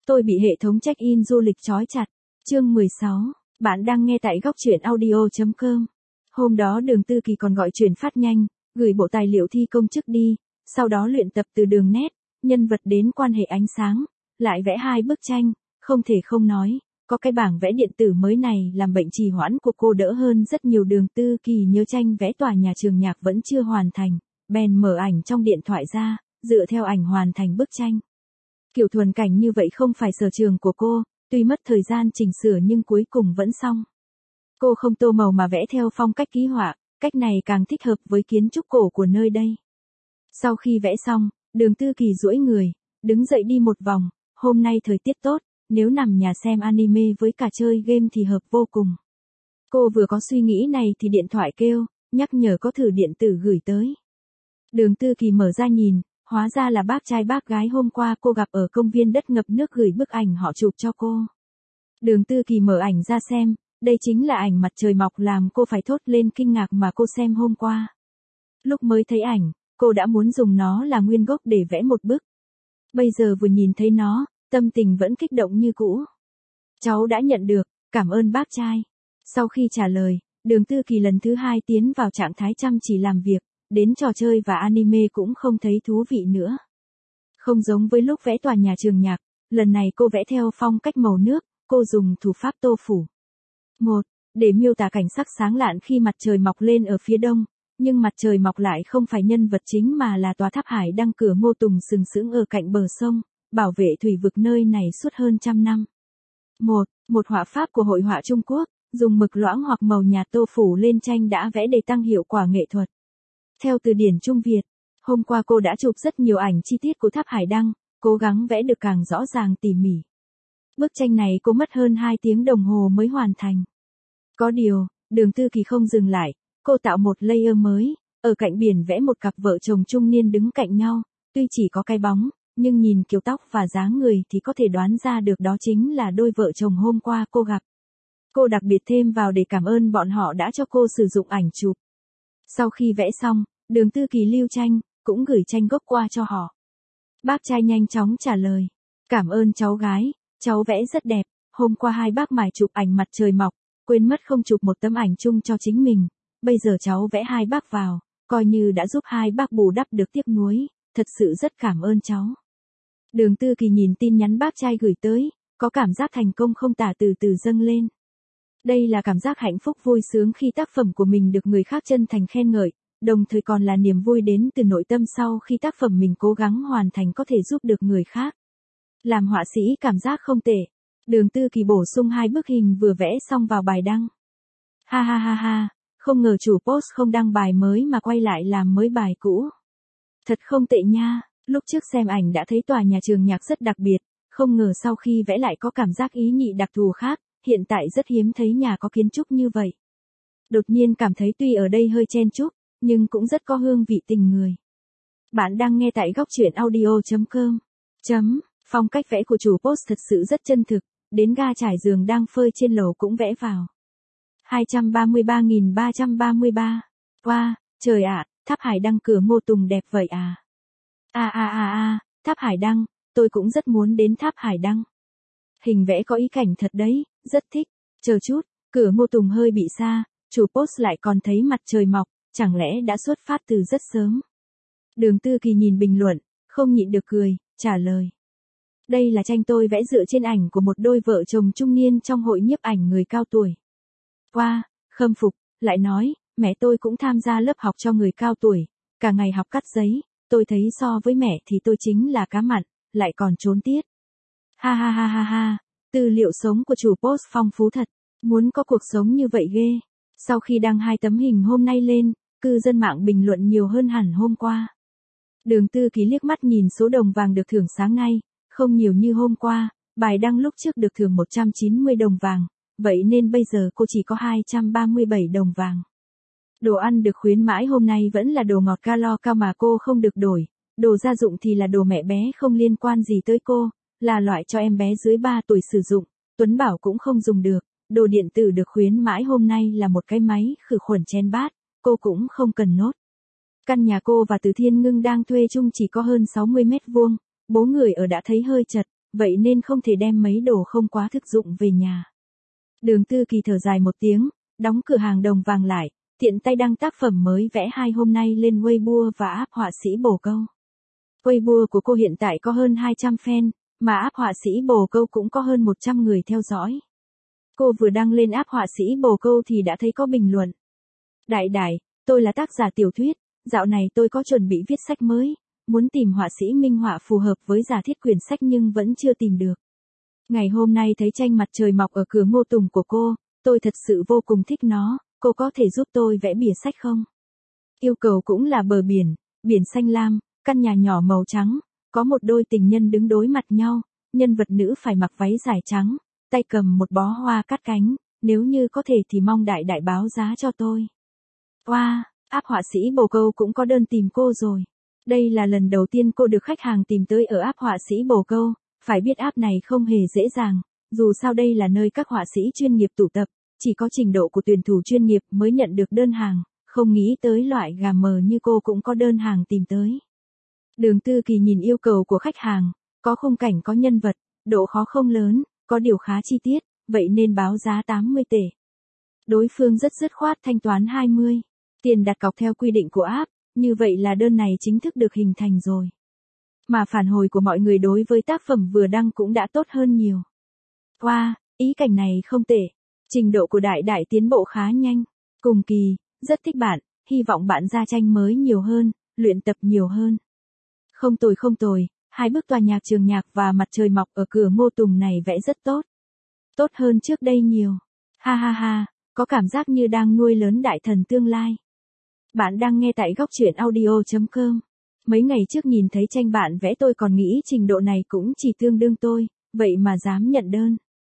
Tôi bị hệ thống check-in du lịch trói chặt. Chương 16. Bạn đang nghe tại góc truyện audio.com. Hôm đó Đường Tư Kỳ còn gọi chuyển phát nhanh, gửi bộ tài liệu thi công chức đi, sau đó luyện tập từ đường nét, nhân vật đến quan hệ ánh sáng, lại vẽ 2 bức tranh, không thể không nói, có cái bảng vẽ điện tử mới này làm bệnh trì hoãn của cô đỡ hơn rất nhiều. Đường Tư Kỳ nhớ tranh vẽ tòa nhà trường nhạc vẫn chưa hoàn thành, bèn mở ảnh trong điện thoại ra, dựa theo ảnh hoàn thành bức tranh. Kiểu thuần cảnh như vậy không phải sở trường của cô, tuy mất thời gian chỉnh sửa nhưng cuối cùng vẫn xong. Cô không tô màu mà vẽ theo phong cách ký họa, cách này càng thích hợp với kiến trúc cổ của nơi đây. Sau khi vẽ xong, Đường Tư Kỳ duỗi người, đứng dậy đi một vòng, hôm nay thời tiết tốt, nếu nằm nhà xem anime với cả chơi game thì hợp vô cùng. Cô vừa có suy nghĩ này thì điện thoại kêu, nhắc nhở có thư điện tử gửi tới. Đường Tư Kỳ mở ra nhìn, hóa ra là bác trai bác gái hôm qua cô gặp ở công viên đất ngập nước gửi bức ảnh họ chụp cho cô. Đường Tư Kỳ mở ảnh ra xem, đây chính là ảnh mặt trời mọc làm cô phải thốt lên kinh ngạc mà cô xem hôm qua. Lúc mới thấy ảnh, cô đã muốn dùng nó là nguyên gốc để vẽ một bức. Bây giờ vừa nhìn thấy nó, tâm tình vẫn kích động như cũ. Cháu đã nhận được, cảm ơn bác trai. Sau khi trả lời, Đường Tư Kỳ lần thứ 2 tiến vào trạng thái chăm chỉ làm việc, đến trò chơi và anime cũng không thấy thú vị nữa. Không giống với lúc vẽ tòa nhà trường nhạc, lần này cô vẽ theo phong cách màu nước, cô dùng thủ pháp tô phủ. 1. Để miêu tả cảnh sắc sáng lạn khi mặt trời mọc lên ở phía đông, nhưng mặt trời mọc lại không phải nhân vật chính mà là tòa tháp hải đăng cửa Ngô Tùng sừng sững ở cạnh bờ sông, bảo vệ thủy vực nơi này suốt hơn trăm năm. 1. Một họa pháp của hội họa Trung Quốc, dùng mực loãng hoặc màu nhạt tô phủ lên tranh đã vẽ để tăng hiệu quả nghệ thuật. Theo từ điển Trung Việt, hôm qua cô đã chụp rất nhiều ảnh chi tiết của tháp hải đăng, cố gắng vẽ được càng rõ ràng tỉ mỉ. Bức tranh này cô mất hơn 2 tiếng đồng hồ mới hoàn thành. Có điều, Đường Tư Kỳ không dừng lại, cô tạo một layer mới, ở cạnh biển vẽ một cặp vợ chồng trung niên đứng cạnh nhau, tuy chỉ có cái bóng, nhưng nhìn kiểu tóc và dáng người thì có thể đoán ra được đó chính là đôi vợ chồng hôm qua cô gặp. Cô đặc biệt thêm vào để cảm ơn bọn họ đã cho cô sử dụng ảnh chụp. Sau khi vẽ xong, Đường Tư Kỳ lưu tranh, cũng gửi tranh gốc qua cho họ. Bác trai nhanh chóng trả lời. Cảm ơn cháu gái, cháu vẽ rất đẹp, hôm qua hai bác mải chụp ảnh mặt trời mọc, quên mất không chụp một tấm ảnh chung cho chính mình. Bây giờ cháu vẽ hai bác vào, coi như đã giúp hai bác bù đắp được tiếc nuối, thật sự rất cảm ơn cháu. Đường Tư Kỳ nhìn tin nhắn bác trai gửi tới, có cảm giác thành công không tả từ từ dâng lên. Đây là cảm giác hạnh phúc vui sướng khi tác phẩm của mình được người khác chân thành khen ngợi, đồng thời còn là niềm vui đến từ nội tâm sau khi tác phẩm mình cố gắng hoàn thành có thể giúp được người khác. Làm họa sĩ cảm giác không tệ. Đường Tư Kỳ bổ sung 2 bức hình vừa vẽ xong vào bài đăng. Ha ha ha ha, không ngờ chủ post không đăng bài mới mà quay lại làm mới bài cũ. Thật không tệ nha, lúc trước xem ảnh đã thấy tòa nhà trường nhạc rất đặc biệt, không ngờ sau khi vẽ lại có cảm giác ý nhị đặc thù khác, hiện tại rất hiếm thấy nhà có kiến trúc như vậy. Đột nhiên cảm thấy tuy ở đây hơi chen chúc, nhưng cũng rất có hương vị tình người. Bạn đang nghe tại góc truyện audio.com. Phong cách vẽ của chủ post thật sự rất chân thực, đến ga trải giường đang phơi trên lầu cũng vẽ vào. 233.333. Wow, trời ạ, tháp hải đăng cửa Ngô Tùng đẹp vậy à. Tháp hải đăng, tôi cũng rất muốn đến tháp hải đăng. Hình vẽ có ý cảnh thật đấy, rất thích. Chờ chút, cửa Ngô Tùng hơi bị xa, chủ post lại còn thấy mặt trời mọc, chẳng lẽ đã xuất phát từ rất sớm. Đường Tư Kỳ nhìn bình luận, không nhịn được cười, trả lời. Đây là tranh tôi vẽ dựa trên ảnh của một đôi vợ chồng trung niên trong hội nhiếp ảnh người cao tuổi. Wow, khâm phục, lại nói, mẹ tôi cũng tham gia lớp học cho người cao tuổi, cả ngày học cắt giấy, tôi thấy so với mẹ thì tôi chính là cá mặn, lại còn trốn tiết. Ha ha ha ha ha, tư liệu sống của chủ post phong phú thật, muốn có cuộc sống như vậy ghê. Sau khi đăng 2 tấm hình hôm nay lên, cư dân mạng bình luận nhiều hơn hẳn hôm qua. Đường Tư Kỳ liếc mắt nhìn số đồng vàng được thưởng sáng nay, không nhiều như hôm qua, bài đăng lúc trước được thưởng 190 đồng vàng, vậy nên bây giờ cô chỉ có 237 đồng vàng. Đồ ăn được khuyến mãi hôm nay vẫn là đồ ngọt calo cao mà cô không được đổi, đồ gia dụng thì là đồ mẹ bé không liên quan gì tới cô, là loại cho em bé dưới 3 tuổi sử dụng, Tuấn bảo cũng không dùng được. Đồ điện tử được khuyến mãi hôm nay là một cái máy khử khuẩn chén bát, cô cũng không cần nốt. Căn nhà cô và Từ Thiên Ngưng đang thuê chung chỉ có hơn 60 mét vuông, bố người ở đã thấy hơi chật, vậy nên không thể đem mấy đồ không quá thực dụng về nhà. Đường Tư Kỳ thở dài một tiếng, đóng cửa hàng Đồng Vàng lại, tiện tay đăng tác phẩm mới vẽ 2 hôm nay lên Weibo và app họa sĩ Bồ Câu. Weibo của cô hiện tại có hơn 200 fan, mà app họa sĩ Bồ Câu cũng có hơn 100 người theo dõi. Cô vừa đăng lên app họa sĩ Bồ Câu thì đã thấy có bình luận. Đại đại, tôi là tác giả tiểu thuyết, dạo này tôi có chuẩn bị viết sách mới, muốn tìm họa sĩ minh họa phù hợp với giả thiết quyển sách nhưng vẫn chưa tìm được. Ngày hôm nay thấy tranh mặt trời mọc ở cửa Ngô Tùng của cô, tôi thật sự vô cùng thích nó, cô có thể giúp tôi vẽ bìa sách không? Yêu cầu cũng là bờ biển, biển xanh lam, căn nhà nhỏ màu trắng, có một đôi tình nhân đứng đối mặt nhau, nhân vật nữ phải mặc váy dài trắng, tay cầm một bó hoa cát cánh, nếu như có thể thì mong đại đại báo giá cho tôi. Wow, app họa sĩ Bồ Câu cũng có đơn tìm cô rồi. Đây là lần đầu tiên cô được khách hàng tìm tới ở app họa sĩ Bồ Câu, phải biết app này không hề dễ dàng, dù sao đây là nơi các họa sĩ chuyên nghiệp tụ tập, chỉ có trình độ của tuyển thủ chuyên nghiệp mới nhận được đơn hàng, không nghĩ tới loại gà mờ như cô cũng có đơn hàng tìm tới. Đường Tư Kỳ nhìn yêu cầu của khách hàng, có khung cảnh có nhân vật, độ khó không lớn, có điều khá chi tiết, vậy nên báo giá 80 tệ. Đối phương rất dứt khoát thanh toán 20. Tiền đặt cọc theo quy định của app, như vậy là đơn này chính thức được hình thành rồi. Mà phản hồi của mọi người đối với tác phẩm vừa đăng cũng đã tốt hơn nhiều. Wow, ý cảnh này không tệ. Trình độ của đại đại tiến bộ khá nhanh. Cùng kỳ, rất thích bạn, hy vọng bạn ra tranh mới nhiều hơn, luyện tập nhiều hơn. Không tồi, 2 bức tòa nhạc Trường Nhạc và mặt trời mọc ở cửa Ngô Tùng này vẽ rất tốt. Tốt hơn trước đây nhiều. Ha ha ha, có cảm giác như đang nuôi lớn đại thần tương lai. Bạn đang nghe tại góc truyện audio.com. Mấy ngày trước nhìn thấy tranh bạn vẽ tôi còn nghĩ trình độ này cũng chỉ tương đương tôi, vậy mà dám nhận đơn.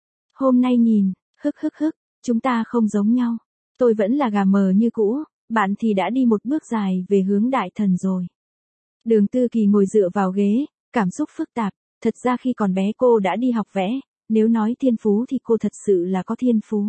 Hôm nay nhìn, hức, chúng ta không giống nhau. Tôi vẫn là gà mờ như cũ, bạn thì đã đi một bước dài về hướng đại thần rồi. Đường Tư Kỳ ngồi dựa vào ghế, cảm xúc phức tạp, thật ra khi còn bé cô đã đi học vẽ, nếu nói thiên phú thì cô thật sự là có thiên phú.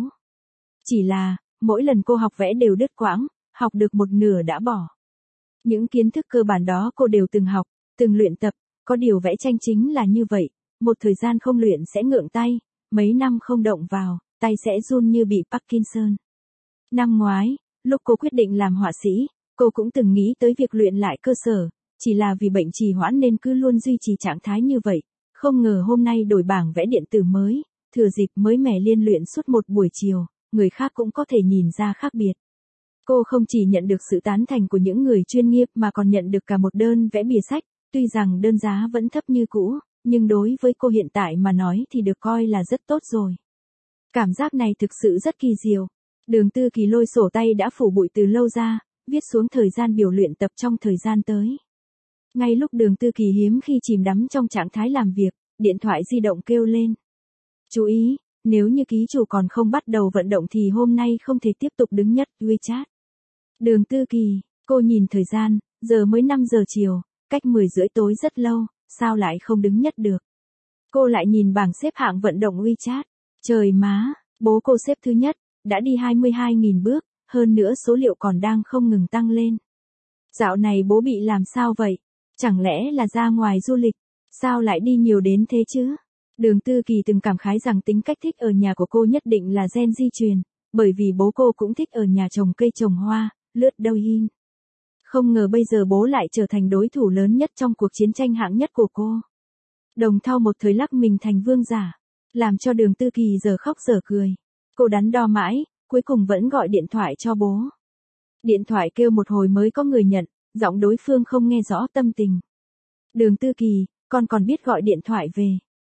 Chỉ là, mỗi lần cô học vẽ đều đứt quãng, học được một nửa đã bỏ. Những kiến thức cơ bản đó cô đều từng học, từng luyện tập, có điều vẽ tranh chính là như vậy, một thời gian không luyện sẽ ngượng tay, mấy năm không động vào, tay sẽ run như bị Parkinson. Năm ngoái, lúc cô quyết định làm họa sĩ, cô cũng từng nghĩ tới việc luyện lại cơ sở, chỉ là vì bệnh trì hoãn nên cứ luôn duy trì trạng thái như vậy, không ngờ hôm nay đổi bảng vẽ điện tử mới, thừa dịp mới mẻ liên luyện suốt một buổi chiều, người khác cũng có thể nhìn ra khác biệt. Cô không chỉ nhận được sự tán thành của những người chuyên nghiệp mà còn nhận được cả một đơn vẽ bìa sách, tuy rằng đơn giá vẫn thấp như cũ, nhưng đối với cô hiện tại mà nói thì được coi là rất tốt rồi. Cảm giác này thực sự rất kỳ diệu. Đường Tư Kỳ lôi sổ tay đã phủ bụi từ lâu ra, viết xuống thời gian biểu luyện tập trong thời gian tới. Ngay lúc Đường Tư Kỳ hiếm khi chìm đắm trong trạng thái làm việc, điện thoại di động kêu lên. Chú ý, nếu như ký chủ còn không bắt đầu vận động thì hôm nay không thể tiếp tục đứng nhất WeChat. Đường Tư Kỳ, cô nhìn thời gian, giờ mới 5 giờ chiều, cách 10 rưỡi tối rất lâu, sao lại không đứng nhất được. Cô lại nhìn bảng xếp hạng vận động WeChat. Trời má, bố cô xếp thứ nhất, đã đi 22.000 bước, hơn nữa số liệu còn đang không ngừng tăng lên. Dạo này bố bị làm sao vậy? Chẳng lẽ là ra ngoài du lịch? Sao lại đi nhiều đến thế chứ? Đường Tư Kỳ từng cảm khái rằng tính cách thích ở nhà của cô nhất định là gen di truyền, bởi vì bố cô cũng thích ở nhà trồng cây trồng hoa, lướt đau hin. Không ngờ bây giờ bố lại trở thành đối thủ lớn nhất trong cuộc chiến tranh hạng nhất của cô. Đồng Thau một thời lắc mình thành vương giả, làm cho Đường Tư Kỳ giờ khóc giờ cười. Cô đắn đo mãi, cuối cùng vẫn gọi điện thoại cho bố. Điện thoại kêu một hồi mới có người nhận, giọng đối phương không nghe rõ tâm tình. Đường Tư Kỳ, con còn biết gọi điện thoại về.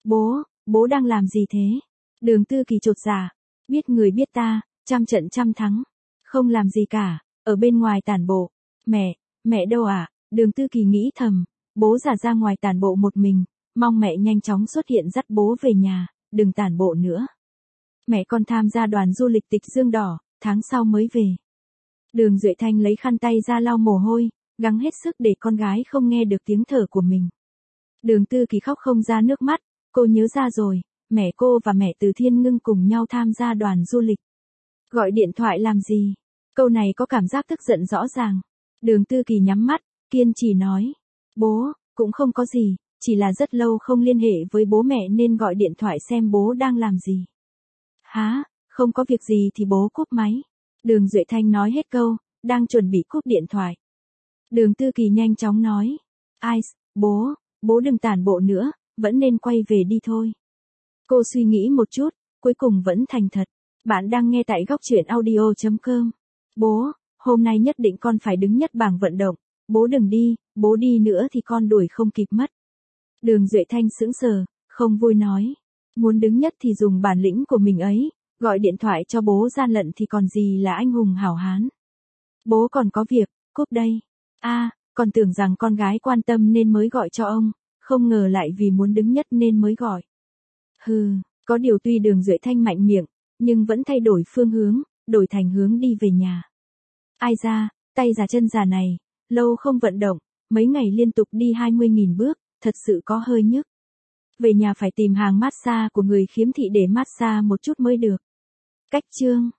Bố đang làm gì thế? Đường Tư Kỳ chột dạ, biết người biết ta, trăm trận trăm thắng. Không làm gì cả, ở bên ngoài tản bộ. Mẹ đâu à? Đường Tư Kỳ nghĩ thầm, bố ra ngoài tản bộ một mình, mong mẹ nhanh chóng xuất hiện dắt bố về nhà, đừng tản bộ nữa. Mẹ con tham gia đoàn du lịch Tịch Dương Đỏ, tháng sau mới về. Đường Duệ Thanh lấy khăn tay ra lau mồ hôi, gắng hết sức để con gái không nghe được tiếng thở của mình. Đường Tư Kỳ khóc không ra nước mắt, cô nhớ ra rồi, mẹ cô và mẹ Từ Thiên Ngưng cùng nhau tham gia đoàn du lịch. Gọi điện thoại làm gì? Câu này có cảm giác tức giận rõ ràng. Đường Tư Kỳ nhắm mắt, kiên trì nói. Bố, cũng không có gì, chỉ là rất lâu không liên hệ với bố mẹ nên gọi điện thoại xem bố đang làm gì. Hả, không có việc gì thì bố cúp máy. Đường Duệ Thanh nói hết câu, đang chuẩn bị cúp điện thoại. Đường Tư Kỳ nhanh chóng nói. Ai, bố đừng tản bộ nữa, vẫn nên quay về đi thôi. Cô suy nghĩ một chút, cuối cùng vẫn thành thật. Bạn đang nghe tại góc truyện audio.com. Bố, hôm nay nhất định con phải đứng nhất bảng vận động. Bố đừng đi, bố đi nữa thì con đuổi không kịp mất. Đường Duệ Thanh sững sờ, không vui nói. Muốn đứng nhất thì dùng bản lĩnh của mình ấy, gọi điện thoại cho bố gian lận thì còn gì là anh hùng hảo hán. Bố còn có việc, cúp đây. Còn tưởng rằng con gái quan tâm nên mới gọi cho ông, không ngờ lại vì muốn đứng nhất nên mới gọi. Có điều tuy Đường Duệ Thanh mạnh miệng, nhưng vẫn thay đổi phương hướng, đổi thành hướng đi về nhà. Ai da, tay già chân già này, lâu không vận động, mấy ngày liên tục đi 20.000 bước, thật sự có hơi nhức. Về nhà phải tìm hàng massage của người khiếm thị để massage một chút mới được. Cách chương